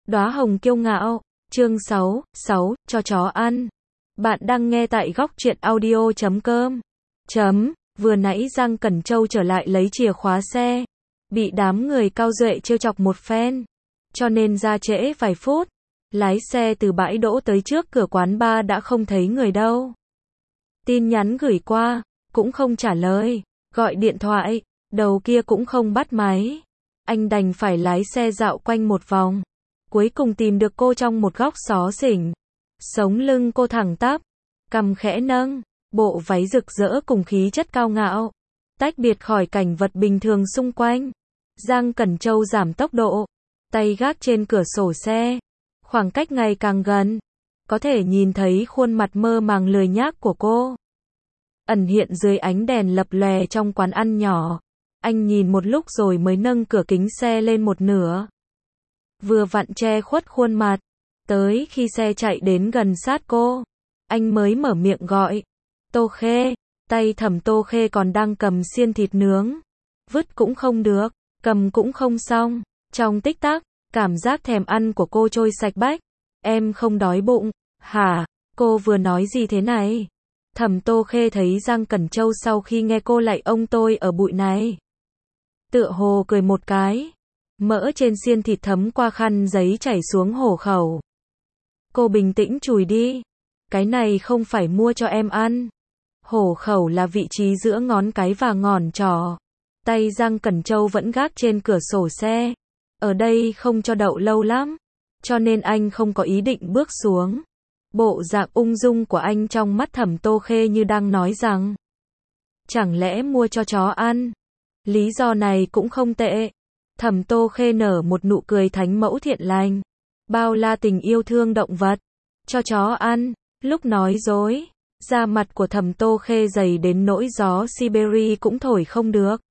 Đóa hồng kiêu ngạo, chương 6, cho chó ăn. Bạn đang nghe tại góc truyện audio.com. Vừa nãy Giang Cẩn Châu trở lại lấy chìa khóa xe, bị đám người cao duệ trêu chọc một phen, cho nên ra trễ vài phút. Lái xe từ bãi đỗ tới trước cửa quán bar đã không thấy người đâu. Tin nhắn gửi qua, cũng không trả lời, gọi điện thoại, đầu kia cũng không bắt máy. Anh đành phải lái xe dạo quanh một vòng, cuối cùng tìm được cô trong một góc xó xỉnh. Sống lưng cô thẳng tắp, cằm khẽ nâng, bộ váy rực rỡ cùng khí chất cao ngạo, tách biệt khỏi cảnh vật bình thường xung quanh. Giang Cẩn Châu giảm tốc độ, tay gác trên cửa sổ xe, khoảng cách ngày càng gần, có thể nhìn thấy khuôn mặt mơ màng lười nhác của cô, ẩn hiện dưới ánh đèn lập lòe trong quán ăn nhỏ. Anh nhìn một lúc rồi mới nâng cửa kính xe lên một nửa, vừa vặn che khuất khuôn mặt. Tới khi xe chạy đến gần sát cô, anh mới mở miệng gọi, Tô Khê. Tay Thẩm Tô Khê còn đang cầm xiên thịt nướng, vứt cũng không được, cầm cũng không xong. Trong tích tắc, cảm giác thèm ăn của cô trôi sạch bách. Em không đói bụng, hả? Cô vừa nói gì thế này? Thẩm Tô Khê thấy Giang Cẩn Châu sau khi nghe cô lại ông tôi ở bụi này, tựa hồ cười một cái, mỡ trên xiên thịt thấm qua khăn giấy chảy xuống hổ khẩu. Cô bình tĩnh chùi đi, cái này không phải mua cho em ăn. Hổ khẩu là vị trí giữa ngón cái và ngón trỏ. Tay Giang Cẩn Châu vẫn gác trên cửa sổ xe, ở đây không cho đậu lâu lắm, cho nên anh không có ý định bước xuống. Bộ dạng ung dung của anh trong mắt Thẩm Tô Khê như đang nói rằng, chẳng lẽ mua cho chó ăn? Lý do này cũng không tệ. Thẩm Tô Khê nở một nụ cười thánh mẫu thiện lành, bao la tình yêu thương động vật. Cho chó ăn, lúc nói dối, da mặt của Thẩm Tô Khê dày đến nỗi gió Siberia cũng thổi không được.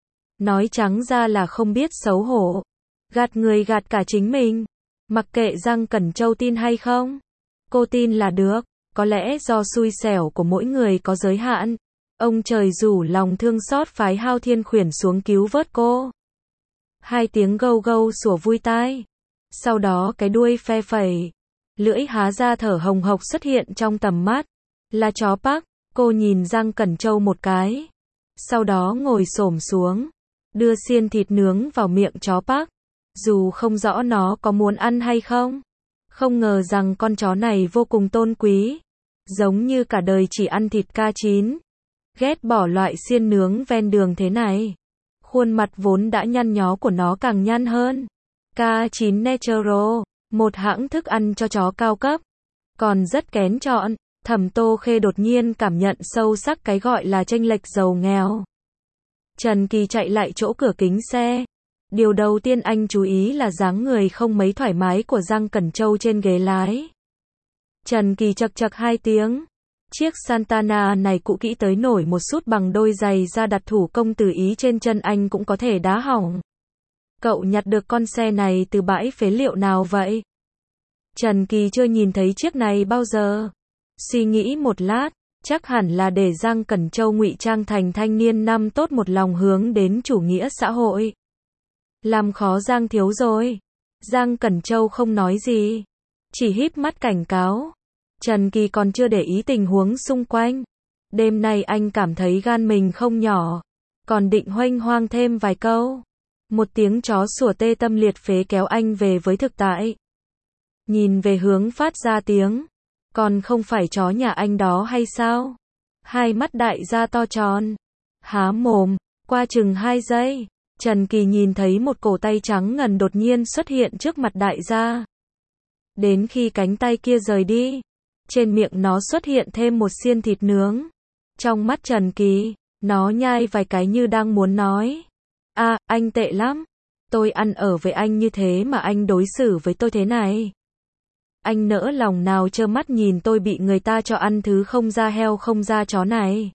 Nói trắng ra là không biết xấu hổ, gạt người gạt cả chính mình. Mặc kệ Giang Cẩn Châu tin hay không, cô tin là được. Có lẽ do xui xẻo của mỗi người có giới hạn, ông trời rủ lòng thương xót phái Hao Thiên Khuyển xuống cứu vớt cô. Hai tiếng gâu gâu sủa vui tai, sau đó cái đuôi phe phẩy, lưỡi há ra thở hồng hộc xuất hiện trong tầm mắt. Là chó Park. Cô nhìn Giang Cẩn Châu một cái, sau đó ngồi xổm xuống, đưa xiên thịt nướng vào miệng chó Park. Dù không rõ nó có muốn ăn hay không, không ngờ rằng con chó này vô cùng tôn quý, giống như cả đời chỉ ăn thịt K9, ghét bỏ loại xiên nướng ven đường thế này. Khuôn mặt vốn đã nhăn nhó của nó càng nhăn hơn. K9 Natural, một hãng thức ăn cho chó cao cấp, còn rất kén chọn. Thẩm Tô Khê đột nhiên cảm nhận sâu sắc cái gọi là chênh lệch giàu nghèo. Trần Kỳ chạy lại chỗ cửa kính xe. Điều đầu tiên anh chú ý là dáng người không mấy thoải mái của Giang Cẩn Châu trên ghế lái. Trần Kỳ chậc chậc hai tiếng. Chiếc Santana này cũ kỹ tới nổi một sút bằng đôi giày da đặt thủ công từ Ý trên chân anh cũng có thể đá hỏng. Cậu nhặt được con xe này từ bãi phế liệu nào vậy? Trần Kỳ chưa nhìn thấy chiếc này bao giờ. Suy nghĩ một lát, chắc hẳn là để Giang Cẩn Châu ngụy trang thành thanh niên năm tốt một lòng hướng đến chủ nghĩa xã hội. Làm khó Giang thiếu rồi. Giang Cẩn Châu không nói gì, chỉ híp mắt cảnh cáo. Trần Kỳ còn chưa để ý tình huống xung quanh. Đêm nay anh cảm thấy gan mình không nhỏ, còn định huênh hoang thêm vài câu. Một tiếng chó sủa tê tâm liệt phế kéo anh về với thực tại. Nhìn về hướng phát ra tiếng, còn không phải chó nhà anh đó hay sao? Hai mắt đại gia to tròn, há mồm, qua chừng 2 giây, Trần Kỳ nhìn thấy một cổ tay trắng ngần đột nhiên xuất hiện trước mặt đại gia. Đến khi cánh tay kia rời đi, trên miệng nó xuất hiện thêm một xiên thịt nướng. Trong mắt Trần Kỳ, nó nhai vài cái như đang muốn nói, anh tệ lắm. Tôi ăn ở với anh như thế mà anh đối xử với tôi thế này. Anh nỡ lòng nào trơ mắt nhìn tôi bị người ta cho ăn thứ không da heo không da chó này.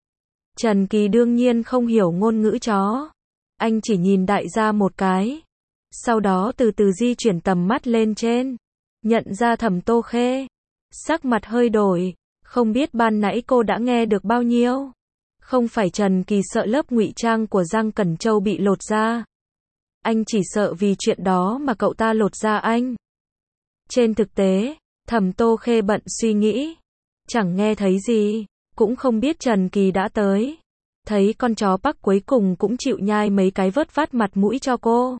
Trần Kỳ đương nhiên không hiểu ngôn ngữ chó. Anh chỉ nhìn đại gia một cái, sau đó từ từ di chuyển tầm mắt lên trên, nhận ra Thẩm Tô Khê. Sắc mặt hơi đổi, không biết ban nãy cô đã nghe được bao nhiêu. Không phải Trần Kỳ sợ lớp ngụy trang của Giang Cẩn Châu bị lột ra. Anh chỉ sợ vì chuyện đó mà cậu ta lột ra anh. Trên thực tế, Thẩm Tô Khê bận suy nghĩ. Chẳng nghe thấy gì, cũng không biết Trần Kỳ đã tới. Thấy con chó Bắc cuối cùng cũng chịu nhai mấy cái vớt vát mặt mũi cho cô.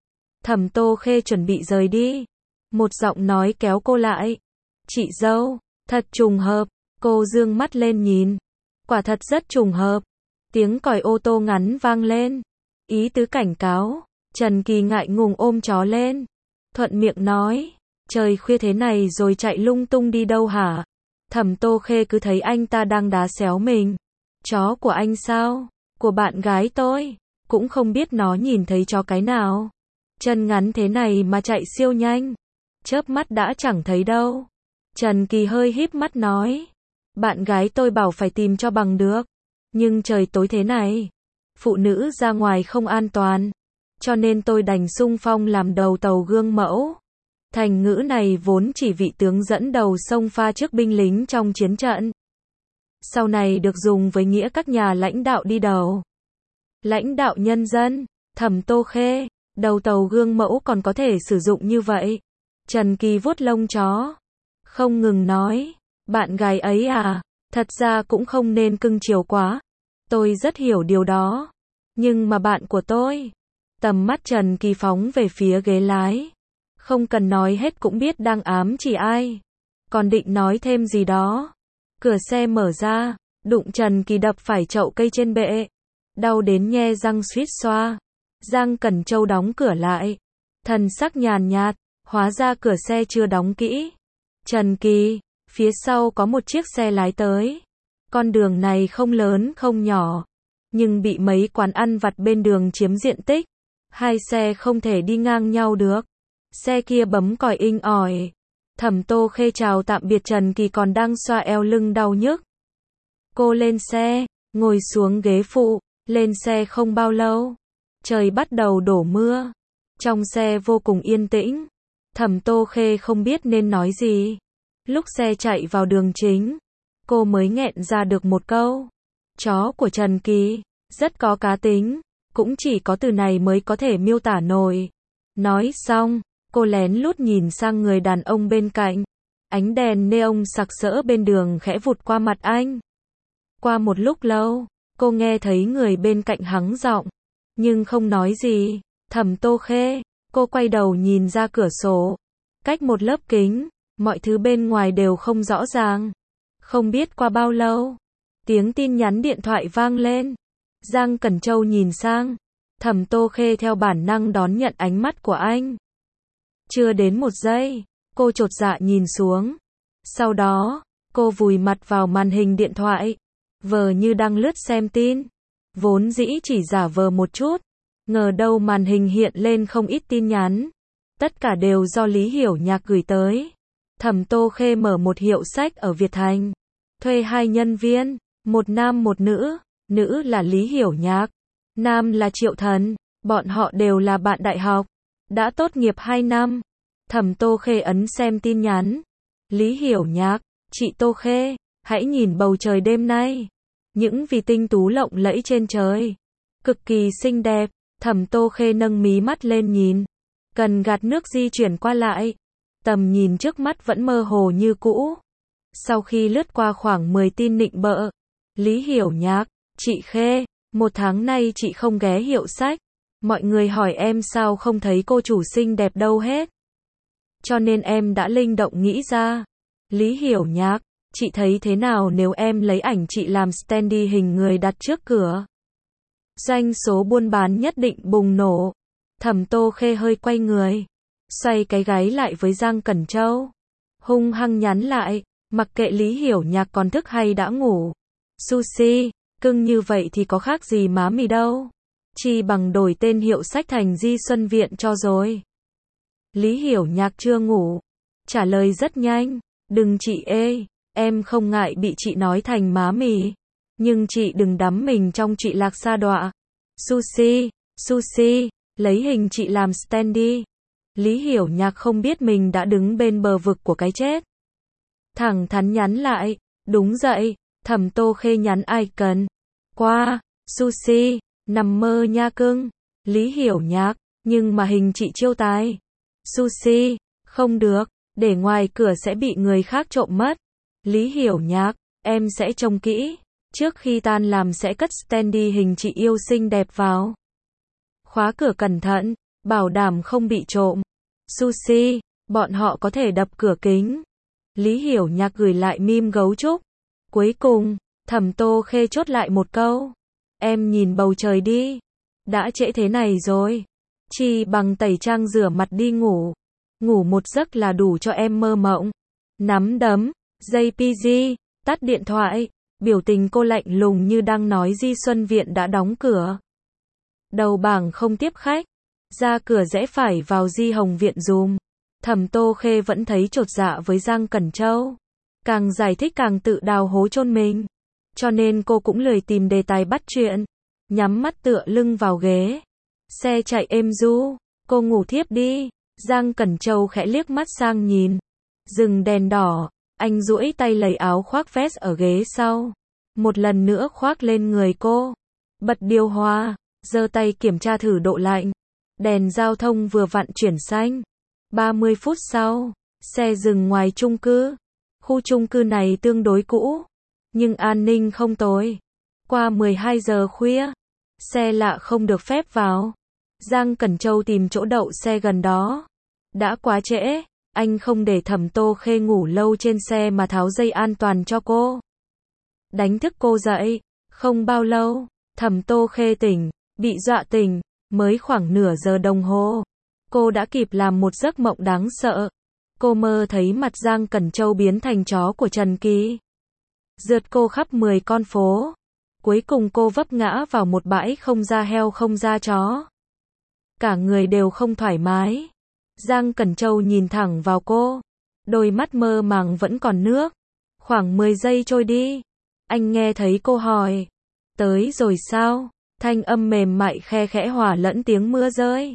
Thẩm Tô Khê chuẩn bị rời đi. Một giọng nói kéo cô lại. Chị dâu, thật trùng hợp. Cô dương mắt lên nhìn. Quả thật rất trùng hợp. Tiếng còi ô tô ngắn vang lên. Ý tứ cảnh cáo. Trần Kỳ ngại ngùng ôm chó lên. Thuận miệng nói. Trời khuya thế này rồi chạy lung tung đi đâu hả? Thẩm Tô Khê cứ thấy anh ta đang đá xéo mình. Chó của anh sao? Của bạn gái tôi. Cũng không biết nó nhìn thấy chó cái nào. Chân ngắn thế này mà chạy siêu nhanh. Chớp mắt đã chẳng thấy đâu. Trần Kỳ hơi híp mắt nói. Bạn gái tôi bảo phải tìm cho bằng được. Nhưng trời tối thế này. Phụ nữ ra ngoài không an toàn. Cho nên tôi đành xung phong làm đầu tàu gương mẫu. Thành ngữ này vốn chỉ vị tướng dẫn đầu xông pha trước binh lính trong chiến trận. Sau này được dùng với nghĩa các nhà lãnh đạo đi đầu. Lãnh đạo nhân dân, Thẩm Tô Khê, đầu tàu gương mẫu còn có thể sử dụng như vậy. Trần Kỳ vuốt lông chó. Không ngừng nói, bạn gái ấy à, thật ra cũng không nên cưng chiều quá. Tôi rất hiểu điều đó. Nhưng mà bạn của tôi. Tầm mắt Trần Kỳ phóng về phía ghế lái. Không cần nói hết cũng biết đang ám chỉ ai. Còn định nói thêm gì đó. Cửa xe mở ra, đụng Trần Kỳ đập phải chậu cây trên bệ. Đau đến nhe răng suýt xoa. Giang Cẩn Châu đóng cửa lại. Thần sắc nhàn nhạt, hóa ra cửa xe chưa đóng kỹ. Trần Kỳ, phía sau có một chiếc xe lái tới. Con đường này không lớn không nhỏ, nhưng bị mấy quán ăn vặt bên đường chiếm diện tích. Hai xe không thể đi ngang nhau được. Xe kia bấm còi inh ỏi. Thẩm Tô Khê chào tạm biệt Trần Kỳ còn đang xoa eo lưng đau nhức. Cô lên xe, ngồi xuống ghế phụ, lên xe không bao lâu. Trời bắt đầu đổ mưa. Trong xe vô cùng yên tĩnh. Thẩm Tô Khê không biết nên nói gì. Lúc xe chạy vào đường chính, cô mới nghẹn ra được một câu. Chó của Trần Kỳ, rất có cá tính. Cũng chỉ có từ này mới có thể miêu tả nổi. Nói xong, cô lén lút nhìn sang người đàn ông bên cạnh. Ánh đèn neon sặc sỡ bên đường khẽ vụt qua mặt anh. Qua một lúc lâu, cô nghe thấy người bên cạnh hắng giọng, nhưng không nói gì. Thẩm Tô Khê, cô quay đầu nhìn ra cửa sổ. Cách một lớp kính, mọi thứ bên ngoài đều không rõ ràng. Không biết qua bao lâu, tiếng tin nhắn điện thoại vang lên. Giang Cẩn Châu nhìn sang. Thẩm Tô Khê theo bản năng đón nhận ánh mắt của anh. Chưa đến một giây, cô chột dạ nhìn xuống. Sau đó, cô vùi mặt vào màn hình điện thoại, vờ như đang lướt xem tin. Vốn dĩ chỉ giả vờ một chút, ngờ đâu màn hình hiện lên không ít tin nhắn. Tất cả đều do Lý Hiểu Nhạc gửi tới. Thẩm Tô Khê mở một hiệu sách ở Việt Thành, thuê 2 nhân viên, một nam một nữ. Nữ là Lý Hiểu Nhạc, nam là Triệu Thần. Bọn họ đều là bạn đại học, đã tốt nghiệp 2 năm. Thẩm Tô Khê ấn xem tin nhắn. Lý Hiểu Nhạc, chị Tô Khê, hãy nhìn bầu trời đêm nay. Những vì tinh tú lộng lẫy trên trời, cực kỳ xinh đẹp. Thẩm Tô Khê nâng mí mắt lên nhìn. Cần gạt nước di chuyển qua lại. Tầm nhìn trước mắt vẫn mơ hồ như cũ. Sau khi lướt qua khoảng 10 tin nịnh bợ. Lý Hiểu Nhạc, chị Khê, 1 tháng nay chị không ghé hiệu sách. Mọi người hỏi em sao không thấy cô chủ xinh đẹp đâu hết. Cho nên em đã linh động nghĩ ra. Lý Hiểu Nhạc, chị thấy thế nào nếu em lấy ảnh chị làm standee hình người đặt trước cửa? Doanh số buôn bán nhất định bùng nổ. Thẩm Tô Khê hơi quay người, xoay cái gáy lại với Giang Cẩn Châu. Hung hăng nhắn lại, mặc kệ Lý Hiểu Nhạc còn thức hay đã ngủ. Sushi, cưng như vậy thì có khác gì má mì đâu. Chi bằng đổi tên hiệu sách thành Di Xuân Viện cho rồi. Lý Hiểu Nhạc chưa ngủ, trả lời rất nhanh. Đừng chị ơi, em không ngại bị chị nói thành má mì. Nhưng chị đừng đắm mình trong chị lạc sa đọa. Sushi, sushi, lấy hình chị làm standee. Lý Hiểu Nhạc không biết mình đã đứng bên bờ vực của cái chết. Thẳng thắn nhắn lại, đúng vậy. Thẩm Tô Khê nhắn icon. Qua, sushi, nằm mơ nha cưng. Lý Hiểu Nhạc, nhưng mà hình chị chiêu tài. Sushi, không được, để ngoài cửa sẽ bị người khác trộm mất. Lý Hiểu Nhạc, em sẽ trông kỹ. Trước khi tan làm sẽ cất standee hình chị yêu xinh đẹp vào. Khóa cửa cẩn thận, bảo đảm không bị trộm. Sushi, bọn họ có thể đập cửa kính. Lý Hiểu Nhạc gửi lại meme gấu trúc. Cuối cùng, Thẩm Tô Khê chốt lại một câu. Em nhìn bầu trời đi. Đã trễ thế này rồi. Chi bằng tẩy trang rửa mặt đi ngủ. Ngủ một giấc là đủ cho em mơ mộng. Nắm đấm, JPG, tắt điện thoại. Biểu tình cô lạnh lùng như đang nói Di Xuân Viện đã đóng cửa. Đầu bảng không tiếp khách. Ra cửa rẽ phải vào Di Hồng Viện dùm. Thẩm Tô Khê vẫn thấy chột dạ với Giang Cẩn Châu. Càng giải thích càng tự đào hố chôn mình. Cho nên cô cũng lười tìm đề tài bắt chuyện. Nhắm mắt tựa lưng vào ghế. Xe chạy êm du. Cô ngủ thiếp đi. Giang Cẩn Châu khẽ liếc mắt sang nhìn. Dừng đèn đỏ. Anh duỗi tay lấy áo khoác vest ở ghế sau. Một lần nữa khoác lên người cô. Bật điều hòa. Giơ tay kiểm tra thử độ lạnh. Đèn giao thông vừa vặn chuyển xanh. 30 phút sau, xe dừng ngoài chung cư. Khu chung cư này tương đối cũ, nhưng an ninh không tồi. Qua 12 giờ khuya, xe lạ không được phép vào. Giang Cẩn Châu tìm chỗ đậu xe gần đó. Đã quá trễ, anh không để Thẩm Tô Khê ngủ lâu trên xe mà tháo dây an toàn cho cô. Đánh thức cô dậy, không bao lâu, Thẩm Tô Khê tỉnh, bị dọa tỉnh, mới khoảng nửa giờ đồng hồ. Cô đã kịp làm một giấc mộng đáng sợ. Cô mơ thấy mặt Giang Cẩn Châu biến thành chó của Trần Kỳ. Rượt cô khắp 10 con phố. Cuối cùng cô vấp ngã vào một bãi không da heo không da chó. Cả người đều không thoải mái. Giang Cẩn Châu nhìn thẳng vào cô. Đôi mắt mơ màng vẫn còn nước. Khoảng 10 giây trôi đi. Anh nghe thấy cô hỏi. Tới rồi sao? Thanh âm mềm mại khe khẽ hòa lẫn tiếng mưa rơi.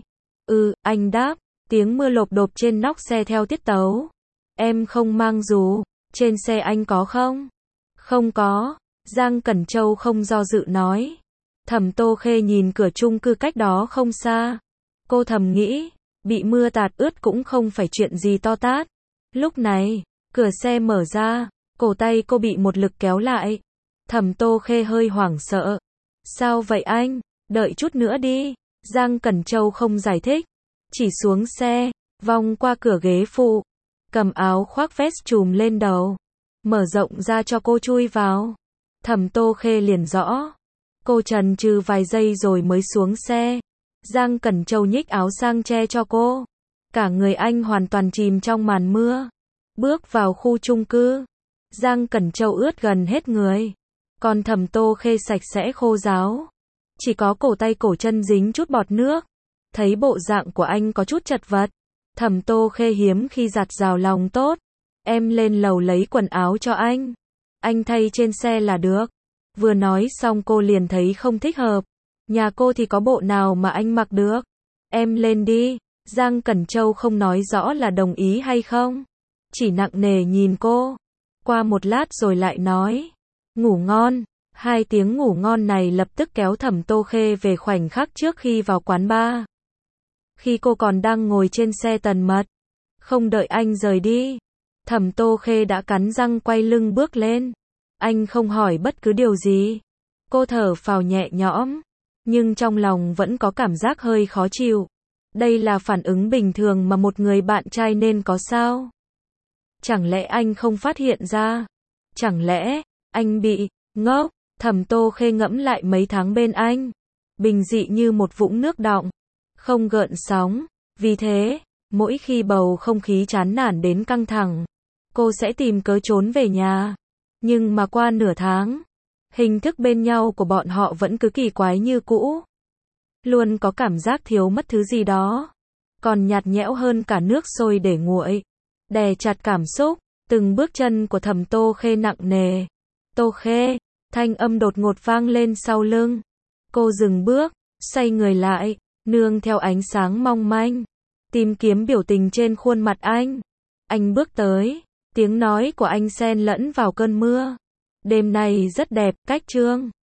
Anh đáp. Tiếng mưa lộp độp trên nóc xe theo tiết tấu. Em không mang dù. Trên xe anh có không? Không có. Giang Cẩn Châu không do dự nói. Thẩm Tô Khê nhìn cửa chung cư cách đó không xa. Cô thầm nghĩ. Bị mưa tạt ướt cũng không phải chuyện gì to tát. Lúc này, cửa xe mở ra. Cổ tay cô bị một lực kéo lại. Thẩm Tô Khê hơi hoảng sợ. Sao vậy anh? Đợi chút nữa đi. Giang Cẩn Châu không giải thích. Chỉ xuống xe, vòng qua cửa ghế phụ. Cầm áo khoác vest trùm lên đầu. Mở rộng ra cho cô chui vào. Thẩm Tô Khê liền rõ. Cô chần chừ vài giây rồi mới xuống xe. Giang Cẩn Châu nhích áo sang che cho cô. Cả người anh hoàn toàn chìm trong màn mưa. Bước vào khu chung cư. Giang Cẩn Châu ướt gần hết người. Còn Thẩm Tô Khê sạch sẽ khô ráo. Chỉ có cổ tay cổ chân dính chút bọt nước. Thấy bộ dạng của anh có chút chật vật. Thẩm Tô Khê hiếm khi giặt rào lòng tốt. Em lên lầu lấy quần áo cho anh. Anh thay trên xe là được. Vừa nói xong cô liền thấy không thích hợp. Nhà cô thì có bộ nào mà anh mặc được. Em lên đi. Giang Cẩn Châu không nói rõ là đồng ý hay không. Chỉ nặng nề nhìn cô. Qua một lát rồi lại nói. Ngủ ngon. 2 tiếng ngủ ngon này lập tức kéo Thẩm Tô Khê về khoảnh khắc trước khi vào quán bar. Khi cô còn đang ngồi trên xe tần mật. Không đợi anh rời đi. Thẩm Tô Khê đã cắn răng quay lưng bước lên. Anh không hỏi bất cứ điều gì. Cô thở phào nhẹ nhõm. Nhưng trong lòng vẫn có cảm giác hơi khó chịu. Đây là phản ứng bình thường mà một người bạn trai nên có sao? Chẳng lẽ anh không phát hiện ra? Chẳng lẽ anh bị ngốc? Thẩm Tô Khê ngẫm lại mấy tháng bên anh. Bình dị như một vũng nước đọng. Không gợn sóng. Vì thế, mỗi khi bầu không khí chán nản đến căng thẳng, cô sẽ tìm cớ trốn về nhà. Nhưng mà qua nửa tháng, hình thức bên nhau của bọn họ vẫn cứ kỳ quái như cũ. Luôn có cảm giác thiếu mất thứ gì đó. Còn nhạt nhẽo hơn cả nước sôi để nguội. Đè chặt cảm xúc, từng bước chân của Thẩm Tô Khê nặng nề. Tô Khê, thanh âm đột ngột vang lên sau lưng. Cô dừng bước, xoay người lại, nương theo ánh sáng mong manh. Tìm kiếm biểu tình trên khuôn mặt anh. Anh bước tới, tiếng nói của anh xen lẫn vào cơn mưa. Đêm này rất đẹp, cách chương.